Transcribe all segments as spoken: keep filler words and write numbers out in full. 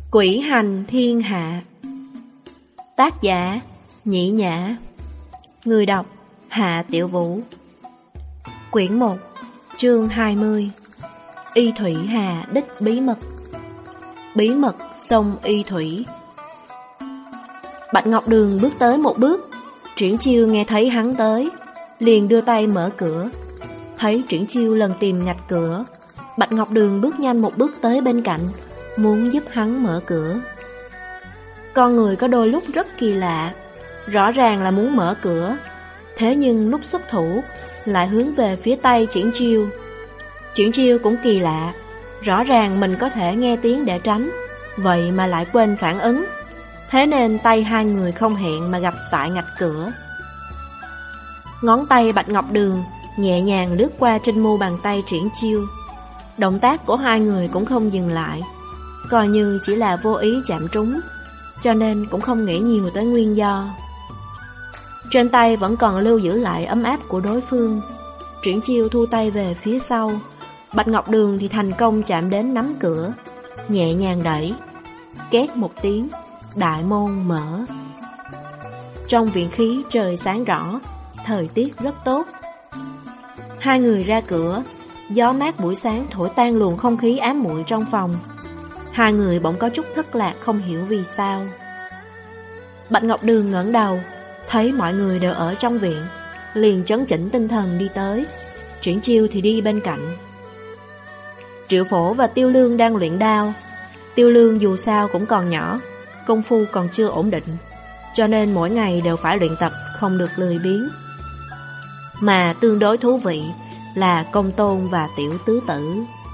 Quỷ hành thiên hạ. Tác giả Nhĩ Nhã. Người đọc Hạ Tiểu Vũ. Quyển một, chương hai mươi. Y Thủy Hà đích bí mật. Bí mật sông Y Thủy. Bạch Ngọc Đường bước tới một bước. Triển Chiêu nghe thấy hắn tới, liền đưa tay mở cửa. Thấy Triển Chiêu lần tìm ngạch cửa, Bạch Ngọc Đường bước nhanh một bước tới bên cạnh, muốn giúp hắn mở cửa. Con người có đôi lúc rất kỳ lạ, rõ ràng là muốn mở cửa, thế nhưng lúc xuất thủ lại hướng về phía tay Triển Chiêu. Triển Chiêu cũng kỳ lạ, rõ ràng mình có thể nghe tiếng để tránh, vậy mà lại quên phản ứng, thế nên tay hai người không hẹn mà gặp tại ngạch cửa. Ngón tay Bạch Ngọc Đường nhẹ nhàng lướt qua trên mu bàn tay Triển Chiêu. Động tác của hai người cũng không dừng lại, coi như chỉ là vô ý chạm trúng, cho nên cũng không nghĩ nhiều tới nguyên do. Trên tay vẫn còn lưu giữ lại ấm áp của đối phương. Triển Chiêu thu tay về phía sau, Bạch Ngọc Đường thì thành công chạm đến nắm cửa, nhẹ nhàng đẩy. Két một tiếng, đại môn mở. Trong viện khí trời sáng rõ, thời tiết rất tốt. Hai người ra cửa, gió mát buổi sáng thổi tan luồng không khí ám muội trong phòng. Hai người bỗng có chút thất lạc, không hiểu vì sao. Bạch Ngọc Đường ngẩng đầu, thấy mọi người đều ở trong viện, liền trấn chỉnh tinh thần đi tới. Triển Chiêu thì đi bên cạnh. Triệu Phổ và Tiêu Lương đang luyện đao. Tiêu Lương dù sao cũng còn nhỏ, công phu còn chưa ổn định, cho nên mỗi ngày đều phải luyện tập, không được lười biếng. Mà tương đối thú vị là Công Tôn và Tiểu Tứ Tử.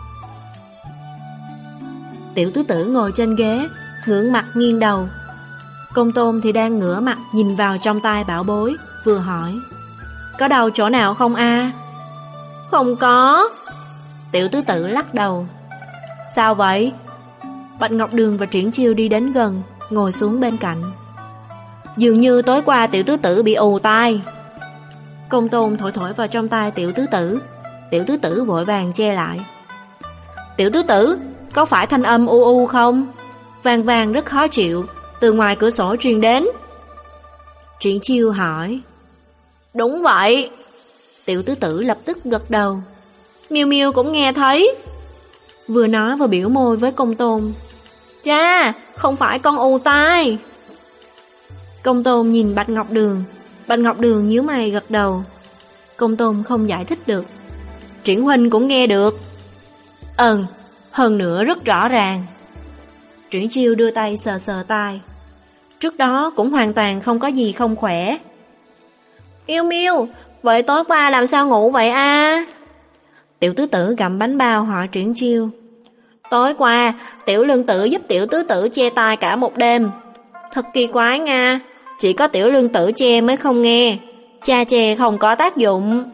Tiểu Tứ Tử ngồi trên ghế, ngưỡng mặt nghiêng đầu. Công Tôn thì đang ngửa mặt nhìn vào trong tai bảo bối, vừa hỏi: có đau chỗ nào không a? Không có. Tiểu Tứ Tử lắc đầu. Sao vậy? Bạch Ngọc Đường và Triển Chiêu đi đến gần, ngồi xuống bên cạnh. Dường như tối qua Tiểu Tứ Tử bị ù tai. Công Tôn thổi thổi vào trong tai Tiểu Tứ Tử. Tiểu Tứ Tử vội vàng che lại. Tiểu Tứ Tử, có phải thanh âm u u không? Vang vang rất khó chịu, từ ngoài cửa sổ truyền đến. Triển Chiêu hỏi. Đúng vậy. Tiểu Tứ Tử lập tức gật đầu. Miêu Miêu cũng nghe thấy. Vừa nói vừa biểu môi với Công Tôn. Cha, không phải con ù tai. Công Tôn nhìn Bạch Ngọc Đường. Bạch Ngọc Đường nhíu mày gật đầu. Công Tôn không giải thích được. Triển huynh cũng nghe được. Ừ, hơn nữa rất rõ ràng. Triển Chiêu đưa tay sờ sờ tai. Trước đó cũng hoàn toàn không có gì không khỏe. Yêu Miêu, vậy tối qua làm sao ngủ vậy a? Tiểu Tứ Tử gặm bánh bao hỏi Triển Chiêu. Tối qua Tiểu Lương Tử giúp Tiểu Tứ Tử che tai cả một đêm. Thật kỳ quái nha, chỉ có Tiểu Lương Tử che mới không nghe, cha che không có tác dụng.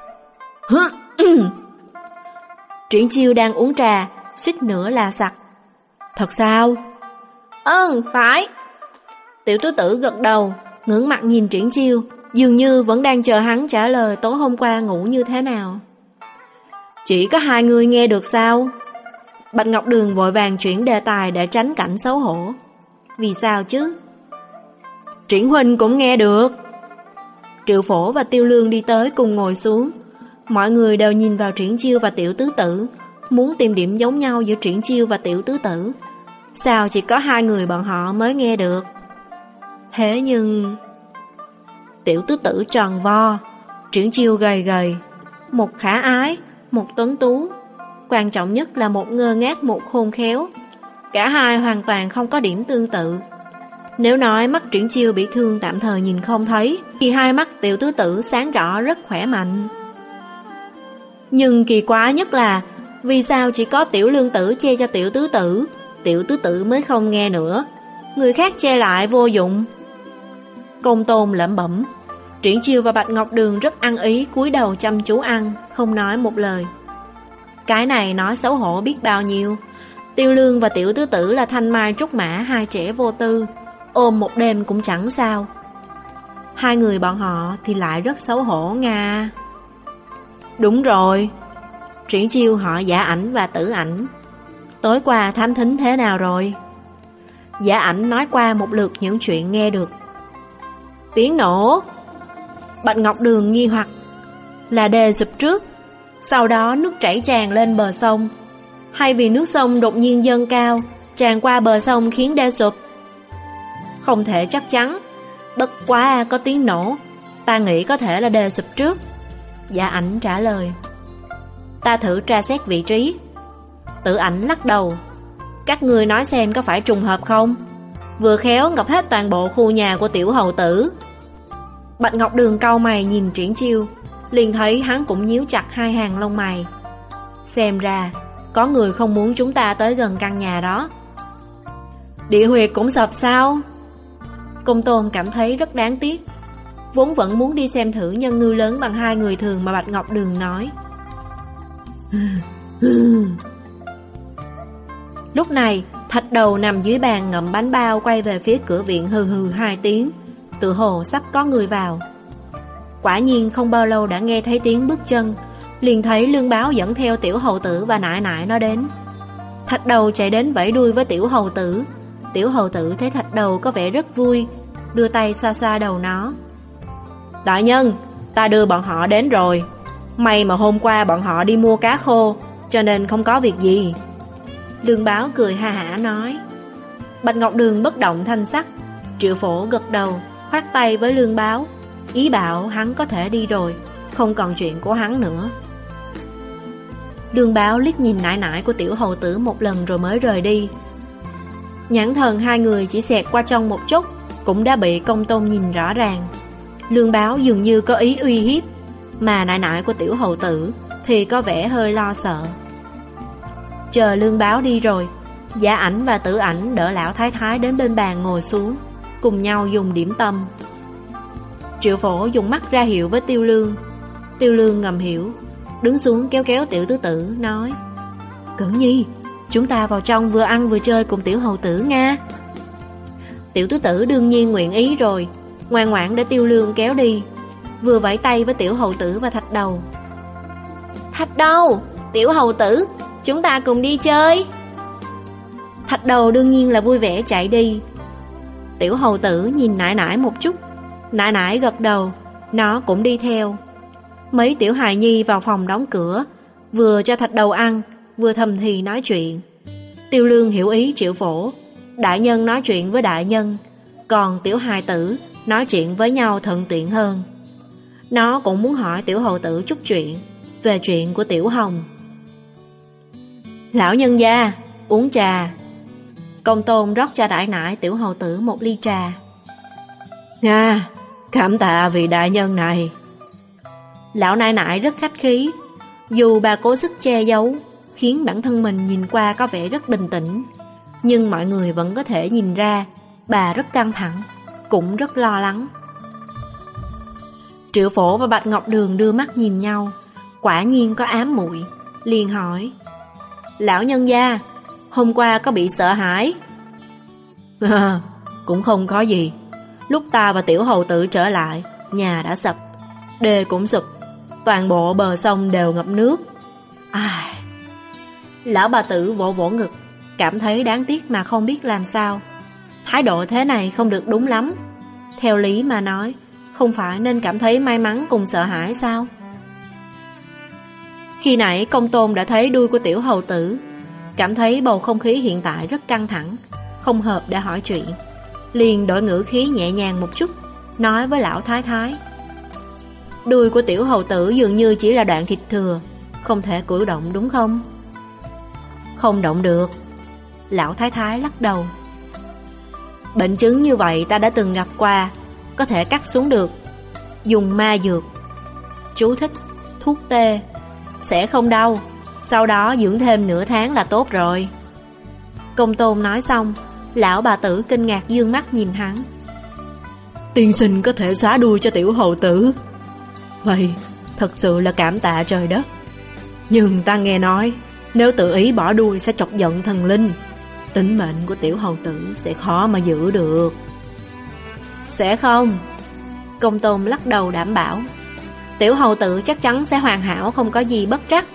Triển Chiêu đang uống trà, suýt nữa là sặc. Thật sao? Ừ, phải. Tiểu Tứ Tử gật đầu, ngưỡng mặt nhìn Triển Chiêu, dường như vẫn đang chờ hắn trả lời tối hôm qua ngủ như thế nào. Chỉ có hai người nghe được sao? Bạch Ngọc Đường vội vàng chuyển đề tài để tránh cảnh xấu hổ. Vì sao chứ? Triển huynh cũng nghe được. Triệu Phổ và Tiêu Lương đi tới cùng ngồi xuống. Mọi người đều nhìn vào Triển Chiêu và Tiểu Tứ Tử, muốn tìm điểm giống nhau giữa Triển Chiêu và Tiểu Tứ Tử. Sao chỉ có hai người bọn họ mới nghe được? Thế nhưng Tiểu Tứ Tử tròn vo, Triển Chiêu gầy gầy, một khả ái, một tuấn tú, quan trọng nhất là một ngơ ngác, một khôn khéo. Cả hai hoàn toàn không có điểm tương tự. Nếu nói mắt Triển Chiêu bị thương tạm thời nhìn không thấy, thì hai mắt Tiểu Tứ Tử sáng rõ, rất khỏe mạnh. Nhưng kỳ quái nhất là vì sao chỉ có Tiểu Lương Tử che cho Tiểu Tứ Tử, Tiểu Tứ Tử mới không nghe nữa, người khác che lại vô dụng. Công Tôn lẩm bẩm. Triển Chiêu và Bạch Ngọc Đường rất ăn ý, cúi đầu chăm chú ăn, không nói một lời. Cái này nói xấu hổ biết bao nhiêu. Tiêu Lương và Tiểu Tứ Tử là thanh mai trúc mã, hai trẻ vô tư, ôm một đêm cũng chẳng sao. Hai người bọn họ thì lại rất xấu hổ nga. Đúng rồi. Triển Chiêu hỏi Giả Ảnh và Tử Ảnh. Tối qua thám thính thế nào rồi? Giả Ảnh nói qua một lượt những chuyện nghe được. Tiếng nổ. Bạch Ngọc Đường nghi hoặc. Là đê sụp trước, sau đó nước chảy tràn lên bờ sông, hay vì nước sông đột nhiên dâng cao, tràn qua bờ sông khiến đê sụp? Không thể chắc chắn, bất quá có tiếng nổ, ta nghĩ có thể là đê sụp trước. Giả Ảnh trả lời. Ta thử tra xét vị trí. Tử Ảnh lắc đầu. Các ngươi nói xem có phải trùng hợp không? Vừa khéo ngập hết toàn bộ khu nhà của tiểu hầu tử. Bạch Ngọc Đường cau mày nhìn Triển Chiêu, liền thấy hắn cũng nhíu chặt hai hàng lông mày. Xem ra có người không muốn chúng ta tới gần căn nhà đó. Địa huyệt cũng sập sao? Công Tôn cảm thấy rất đáng tiếc, vốn vẫn muốn đi xem thử nhân ngư lớn bằng hai người thường mà Bạch Ngọc Đường nói. Lúc này Thạch Đầu nằm dưới bàn ngậm bánh bao quay về phía cửa viện hừ hừ hai tiếng, tự hồ sắp có người vào. Quả nhiên không bao lâu đã nghe thấy tiếng bước chân, liền thấy Lương Báo dẫn theo tiểu hầu tử và nại nại nó đến. Thạch Đầu chạy đến vẫy đuôi với tiểu hầu tử. Tiểu hầu tử thấy Thạch Đầu có vẻ rất vui, đưa tay xoa xoa đầu nó. Đại nhân, ta đưa bọn họ đến rồi. May mà hôm qua bọn họ đi mua cá khô, cho nên không có việc gì. Lương Báo cười ha hả nói. Bạch Ngọc Đường bất động thanh sắc. Triệu Phổ gật đầu, khoát tay với Lương Báo, ý bảo hắn có thể đi rồi, không còn chuyện của hắn nữa. Lương Báo liếc nhìn nại nại của tiểu hầu tử một lần rồi mới rời đi. Nhãn thần hai người chỉ xẹt qua trong một chút, cũng đã bị Công Tôn nhìn rõ ràng. Lương Báo dường như có ý uy hiếp, mà nại nại của tiểu hầu tử thì có vẻ hơi lo sợ. Chờ Lương Báo đi rồi, Giả Ảnh và Tử Ảnh đỡ lão thái thái đến bên bàn ngồi xuống, cùng nhau dùng điểm tâm. Triệu Phổ dùng mắt ra hiệu với Tiêu Lương. Tiêu Lương ngầm hiểu, đứng xuống kéo kéo tiểu tứ tử nói. Cẩn Nhi, chúng ta vào trong vừa ăn vừa chơi cùng tiểu hầu tử nha. Tiểu tứ tử đương nhiên nguyện ý rồi, ngoan ngoãn để Tiêu Lương kéo đi, vừa vẫy tay với tiểu hầu tử và Thạch Đầu. Thạch Đầu, tiểu hầu tử, chúng ta cùng đi chơi. Thạch Đầu đương nhiên là vui vẻ chạy đi. Tiểu hầu tử nhìn nại nại một chút, nại nại gật đầu, nó cũng đi theo. Mấy tiểu hài nhi vào phòng đóng cửa, vừa cho Thạch Đầu ăn, vừa thầm thì nói chuyện. Tiêu Lương hiểu ý Triệu Phổ, đại nhân nói chuyện với đại nhân, còn tiểu hài tử nói chuyện với nhau thuận tiện hơn. Nó cũng muốn hỏi tiểu hầu tử chút chuyện về chuyện của Tiểu Hồng. Lão nhân gia, uống trà. Công Tôn rót cho đại nại tiểu hầu tử một ly trà. Nga, cảm tạ vị đại nhân này. Lão nại nại rất khách khí, dù bà cố sức che giấu, khiến bản thân mình nhìn qua có vẻ rất bình tĩnh, nhưng mọi người vẫn có thể nhìn ra bà rất căng thẳng, cũng rất lo lắng. Triệu Phổ và Bạch Ngọc Đường đưa mắt nhìn nhau, quả nhiên có ám muội, liền hỏi. Lão nhân gia, hôm qua có bị sợ hãi? Cũng không có gì. Lúc ta và tiểu hầu tử trở lại, nhà đã sập, đê cũng sụp, toàn bộ bờ sông đều ngập nước. Ai... Lão bà tử vỗ vỗ ngực, cảm thấy đáng tiếc mà không biết làm sao. Thái độ thế này không được đúng lắm. Theo lý mà nói, không phải nên cảm thấy may mắn cùng sợ hãi sao? Khi nãy Công Tôn đã thấy đuôi của tiểu hầu tử, cảm thấy bầu không khí hiện tại rất căng thẳng, không hợp để hỏi chuyện, liền đổi ngữ khí nhẹ nhàng một chút, nói với lão thái thái. Đuôi của tiểu hầu tử dường như chỉ là đoạn thịt thừa, không thể cử động đúng không? Không động được. Lão thái thái lắc đầu. Bệnh chứng như vậy ta đã từng gặp qua, có thể cắt xuống được, dùng ma dược. Chú thích: thuốc tê. Sẽ không đau, sau đó dưỡng thêm nửa tháng là tốt rồi. Công Tôn nói xong, lão bà tử kinh ngạc dương mắt nhìn hắn. Tiên sinh có thể xóa đuôi cho tiểu hầu tử, vậy thật sự là cảm tạ trời đất. Nhưng ta nghe nói, nếu tự ý bỏ đuôi sẽ chọc giận thần linh, tính mệnh của tiểu hầu tử sẽ khó mà giữ được. Sẽ không. Công Tôn lắc đầu đảm bảo. Tiểu hầu tử chắc chắn sẽ hoàn hảo, không có gì bất trắc.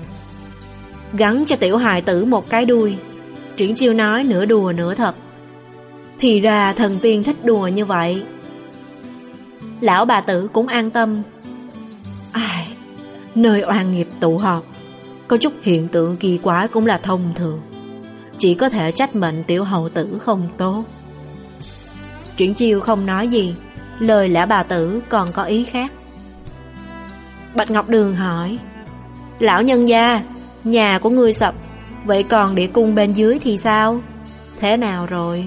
Gắn cho tiểu hài tử một cái đuôi, Triển Chiêu nói nửa đùa nửa thật. Thì ra thần tiên thích đùa như vậy. Lão bà tử cũng an tâm. Ai, nơi oan nghiệp tụ họp, có chút hiện tượng kỳ quái cũng là thông thường. Chỉ có thể trách mệnh tiểu hầu tử không tốt. Triển Chiêu không nói gì, lời lão bà tử còn có ý khác. Bạch Ngọc Đường hỏi: Lão nhân gia, nhà của ngươi sập, vậy còn địa cung bên dưới thì sao? Thế nào rồi?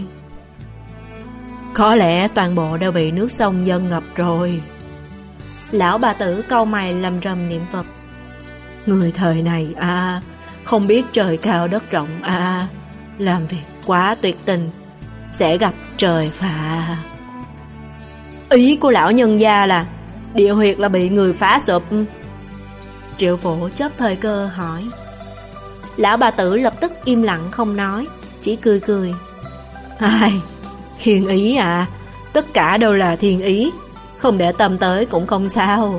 Có lẽ toàn bộ đều bị nước sông dâng ngập rồi. Lão bà tử cau mày lầm rầm niệm Phật. Người thời này à, không biết trời cao đất rộng à, làm việc quá tuyệt tình, sẽ gặp trời phạt. Ý của lão nhân gia là địa huyệt là bị người phá sụp. Triệu Phổ chớp thời cơ hỏi. Lão bà tử lập tức im lặng không nói, chỉ cười cười. Ai, thiên ý à, tất cả đều là thiên ý, không để tâm tới cũng không sao.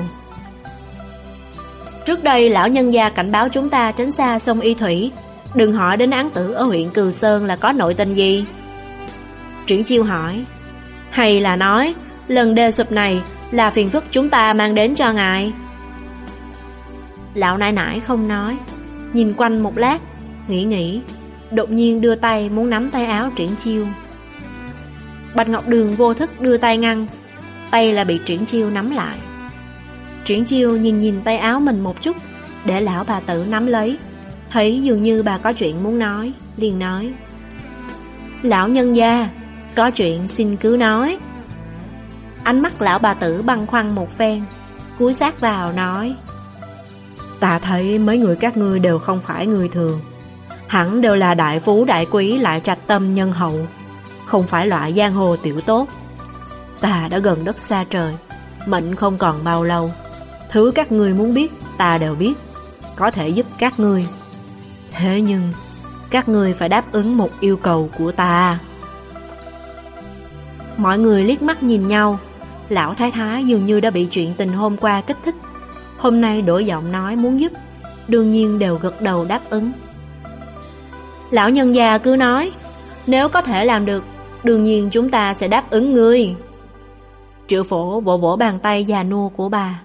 Trước đây lão nhân gia cảnh báo chúng ta tránh xa sông Y Thủy, đừng hỏi đến án tử ở huyện Cừ Sơn là có nội tình gì. Triển Chiêu hỏi. Hay là nói lần đê sụp này là phiền phức chúng ta mang đến cho ngài? Lão nãi nãi không nói, nhìn quanh một lát, nghĩ nghĩ, đột nhiên đưa tay muốn nắm tay áo Triển Chiêu. Bạch Ngọc Đường vô thức đưa tay ngăn, tay là bị Triển Chiêu nắm lại. Triển Chiêu nhìn nhìn tay áo mình một chút, để lão bà tử nắm lấy, thấy dường như bà có chuyện muốn nói, liền nói. Lão nhân gia, có chuyện xin cứ nói. Ánh mắt lão bà tử băn khoăn một phen, cúi sát vào nói. Ta thấy mấy người các ngươi đều không phải người thường, hẳn đều là đại phú đại quý lại trạch tâm nhân hậu, không phải loại giang hồ tiểu tốt. Ta đã gần đất xa trời, mệnh không còn bao lâu. Thứ các ngươi muốn biết ta đều biết, có thể giúp các ngươi. Thế nhưng các ngươi phải đáp ứng một yêu cầu của ta. Mọi người liếc mắt nhìn nhau. Lão thái thái dường như đã bị chuyện tình hôm qua kích thích, hôm nay đổi giọng nói muốn giúp, đương nhiên đều gật đầu đáp ứng. Lão nhân già cứ nói, nếu có thể làm được, đương nhiên chúng ta sẽ đáp ứng ngươi. Triệu Phổ vỗ vỗ bàn tay già nua của bà.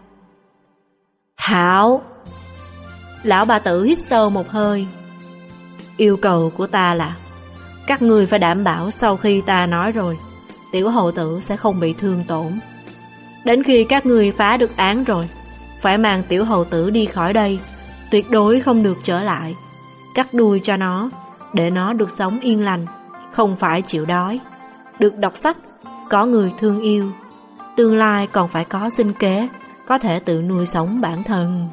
Hảo. Lão bà tử hít sâu một hơi. Yêu cầu của ta là các ngươi phải đảm bảo sau khi ta nói rồi, tiểu hầu tử sẽ không bị thương tổn. Đến khi các ngươi phá được án rồi, phải mang tiểu hầu tử đi khỏi đây, tuyệt đối không được trở lại. Cắt đuôi cho nó, để nó được sống yên lành, không phải chịu đói, được đọc sách, có người thương yêu, tương lai còn phải có sinh kế, có thể tự nuôi sống bản thân.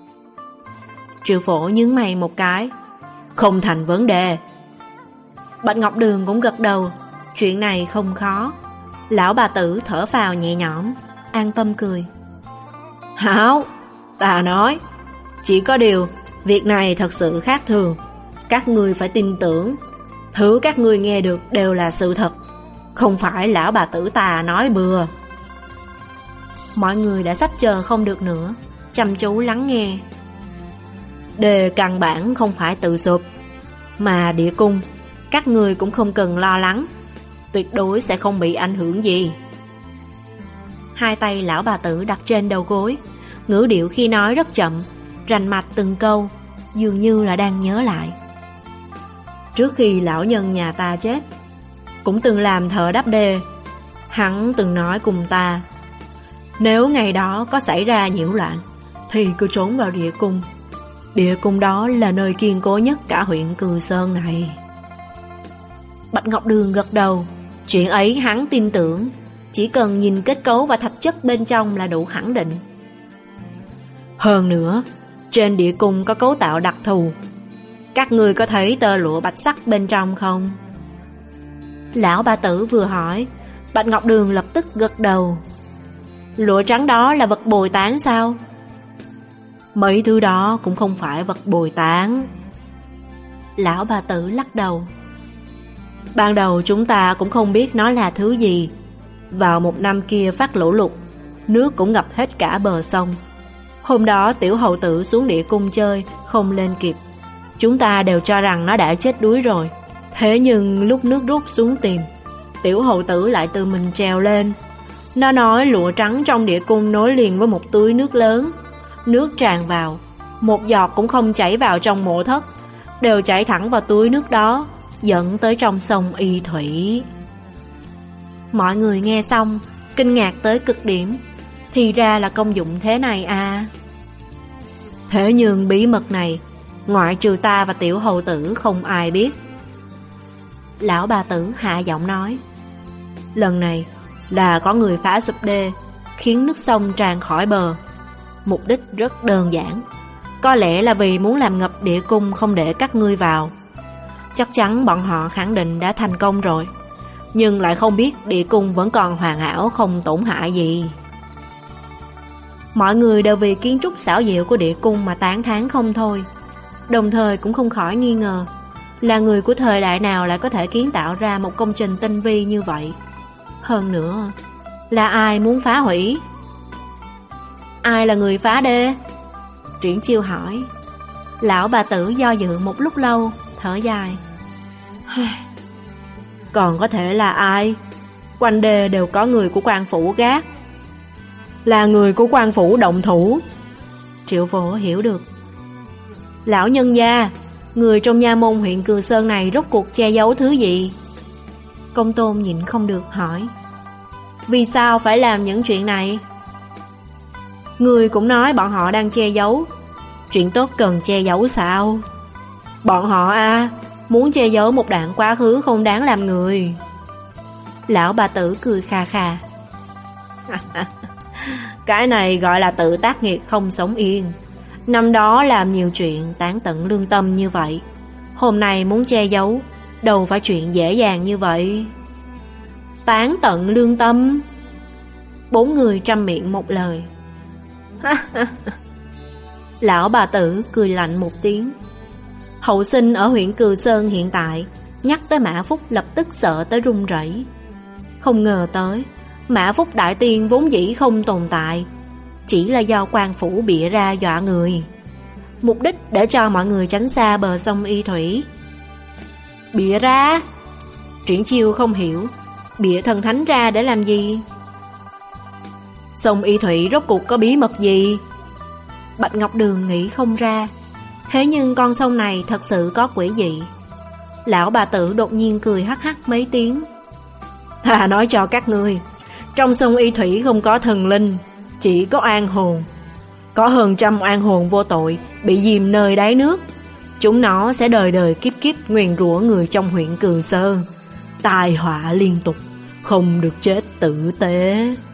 Triệu Phổ nhướng mày một cái. Không thành vấn đề. Bạch Ngọc Đường cũng gật đầu. Chuyện này không khó. Lão bà tử thở phào nhẹ nhõm, an tâm cười. Hảo, ta nói. Chỉ có điều, việc này thật sự khác thường. Các ngươi phải tin tưởng. Thứ các ngươi nghe được đều là sự thật, không phải lão bà tử ta nói bừa. Mọi người đã sắp chờ không được nữa, chăm chú lắng nghe. Đề căn bản không phải tự sụp, mà địa cung, các người cũng không cần lo lắng, tuyệt đối sẽ không bị ảnh hưởng gì. Hai tay lão bà tử đặt trên đầu gối, ngữ điệu khi nói rất chậm, rành mạch từng câu, dường như là đang nhớ lại. Trước khi lão nhân nhà ta chết, cũng từng làm thợ đắp đê. Hắn từng nói cùng ta, nếu ngày đó có xảy ra nhiễu loạn, thì cứ trốn vào địa cung. Địa cung đó là nơi kiên cố nhất cả huyện Cừ Sơn này. Bạch Ngọc Đường gật đầu. Chuyện ấy hắn tin tưởng, chỉ cần nhìn kết cấu và thạch chất bên trong là đủ khẳng định. Hơn nữa, trên địa cung có cấu tạo đặc thù. Các người có thấy tơ lụa bạch sắc bên trong không? Lão bà tử vừa hỏi, Bạch Ngọc Đường lập tức gật đầu. Lụa trắng đó là vật bồi tán sao? Mấy thứ đó cũng không phải vật bồi tán. Lão bà tử lắc đầu. Ban đầu chúng ta cũng không biết nó là thứ gì. Vào một năm kia phát lũ lụt, nước cũng ngập hết cả bờ sông. Hôm đó tiểu hầu tử xuống địa cung chơi, không lên kịp. Chúng ta đều cho rằng nó đã chết đuối rồi. Thế nhưng lúc nước rút xuống tìm, Tiểu hầu tử lại tự mình trèo lên. Nó nói lụa trắng trong địa cung nối liền với một tưới nước lớn. Nước tràn vào, một giọt cũng không chảy vào trong mộ thất, đều chảy thẳng vào tưới nước đó, dẫn tới trong sông Y Thủy. Mọi người nghe xong, kinh ngạc tới cực điểm. Thì ra là công dụng thế này à. Thế nhưng bí mật này, ngoại trừ ta và tiểu hầu tử không ai biết. Lão bà tử hạ giọng nói, lần này là có người phá sụp đê, khiến nước sông tràn khỏi bờ. Mục đích rất đơn giản, có lẽ là vì muốn làm ngập địa cung, không để các ngươi vào. Chắc chắn bọn họ khẳng định đã thành công rồi, nhưng lại không biết địa cung vẫn còn hoàn hảo, không tổn hại gì. Mọi người đều vì kiến trúc xảo diệu của địa cung mà tán thán không thôi, đồng thời cũng không khỏi nghi ngờ là người của thời đại nào lại có thể kiến tạo ra một công trình tinh vi như vậy. Hơn nữa, là ai muốn phá hủy? Ai là người phá đê? Triển Chiêu hỏi. Lão bà tử do dự một lúc lâu, thở dài. Còn có thể là ai? Quanh đê đều có người của quan phủ gác. Là người của quan phủ động thủ. Triệu Phổ hiểu được. Lão nhân gia, người trong nha môn huyện Cừ Sơn này rốt cuộc che giấu thứ gì? Công Tôn nhịn không được hỏi. Vì sao phải làm những chuyện này? Người cũng nói bọn họ đang che giấu. Chuyện tốt cần che giấu sao? Bọn họ à, muốn che giấu một đoạn quá khứ không đáng làm người. Lão bà tử cười kha kha. Cái này gọi là tự tác nghiệt không sống yên. Năm đó làm nhiều chuyện tán tận lương tâm như vậy, hôm nay muốn che giấu đâu phải chuyện dễ dàng như vậy. Tán tận lương tâm? Bốn người trăm miệng một lời. Lão bà tử cười lạnh một tiếng. Hậu sinh ở huyện Cừ Sơn hiện tại nhắc tới Mã Phúc lập tức sợ tới run rẩy. Không ngờ tới Mã Phúc đại tiên vốn dĩ không tồn tại, chỉ là do quan phủ bịa ra dọa người, mục đích để cho mọi người tránh xa bờ sông Y Thủy. Bịa ra? Triển Chiêu không hiểu, bịa thần thánh ra để làm gì? Sông Y Thủy rốt cuộc có bí mật gì? Bạch Ngọc Đường nghĩ không ra. Thế nhưng con sông này thật sự có quỷ dị. Lão bà tử đột nhiên cười hắc hắc mấy tiếng. Ta nói cho các ngươi, trong sông Y Thủy không có thần linh, chỉ có oan hồn. Có hơn trăm oan hồn vô tội bị dìm nơi đáy nước. Chúng nó sẽ đời đời kiếp kiếp nguyền rủa người trong huyện Cừ Sơn, tai họa liên tục, không được chết tử tế.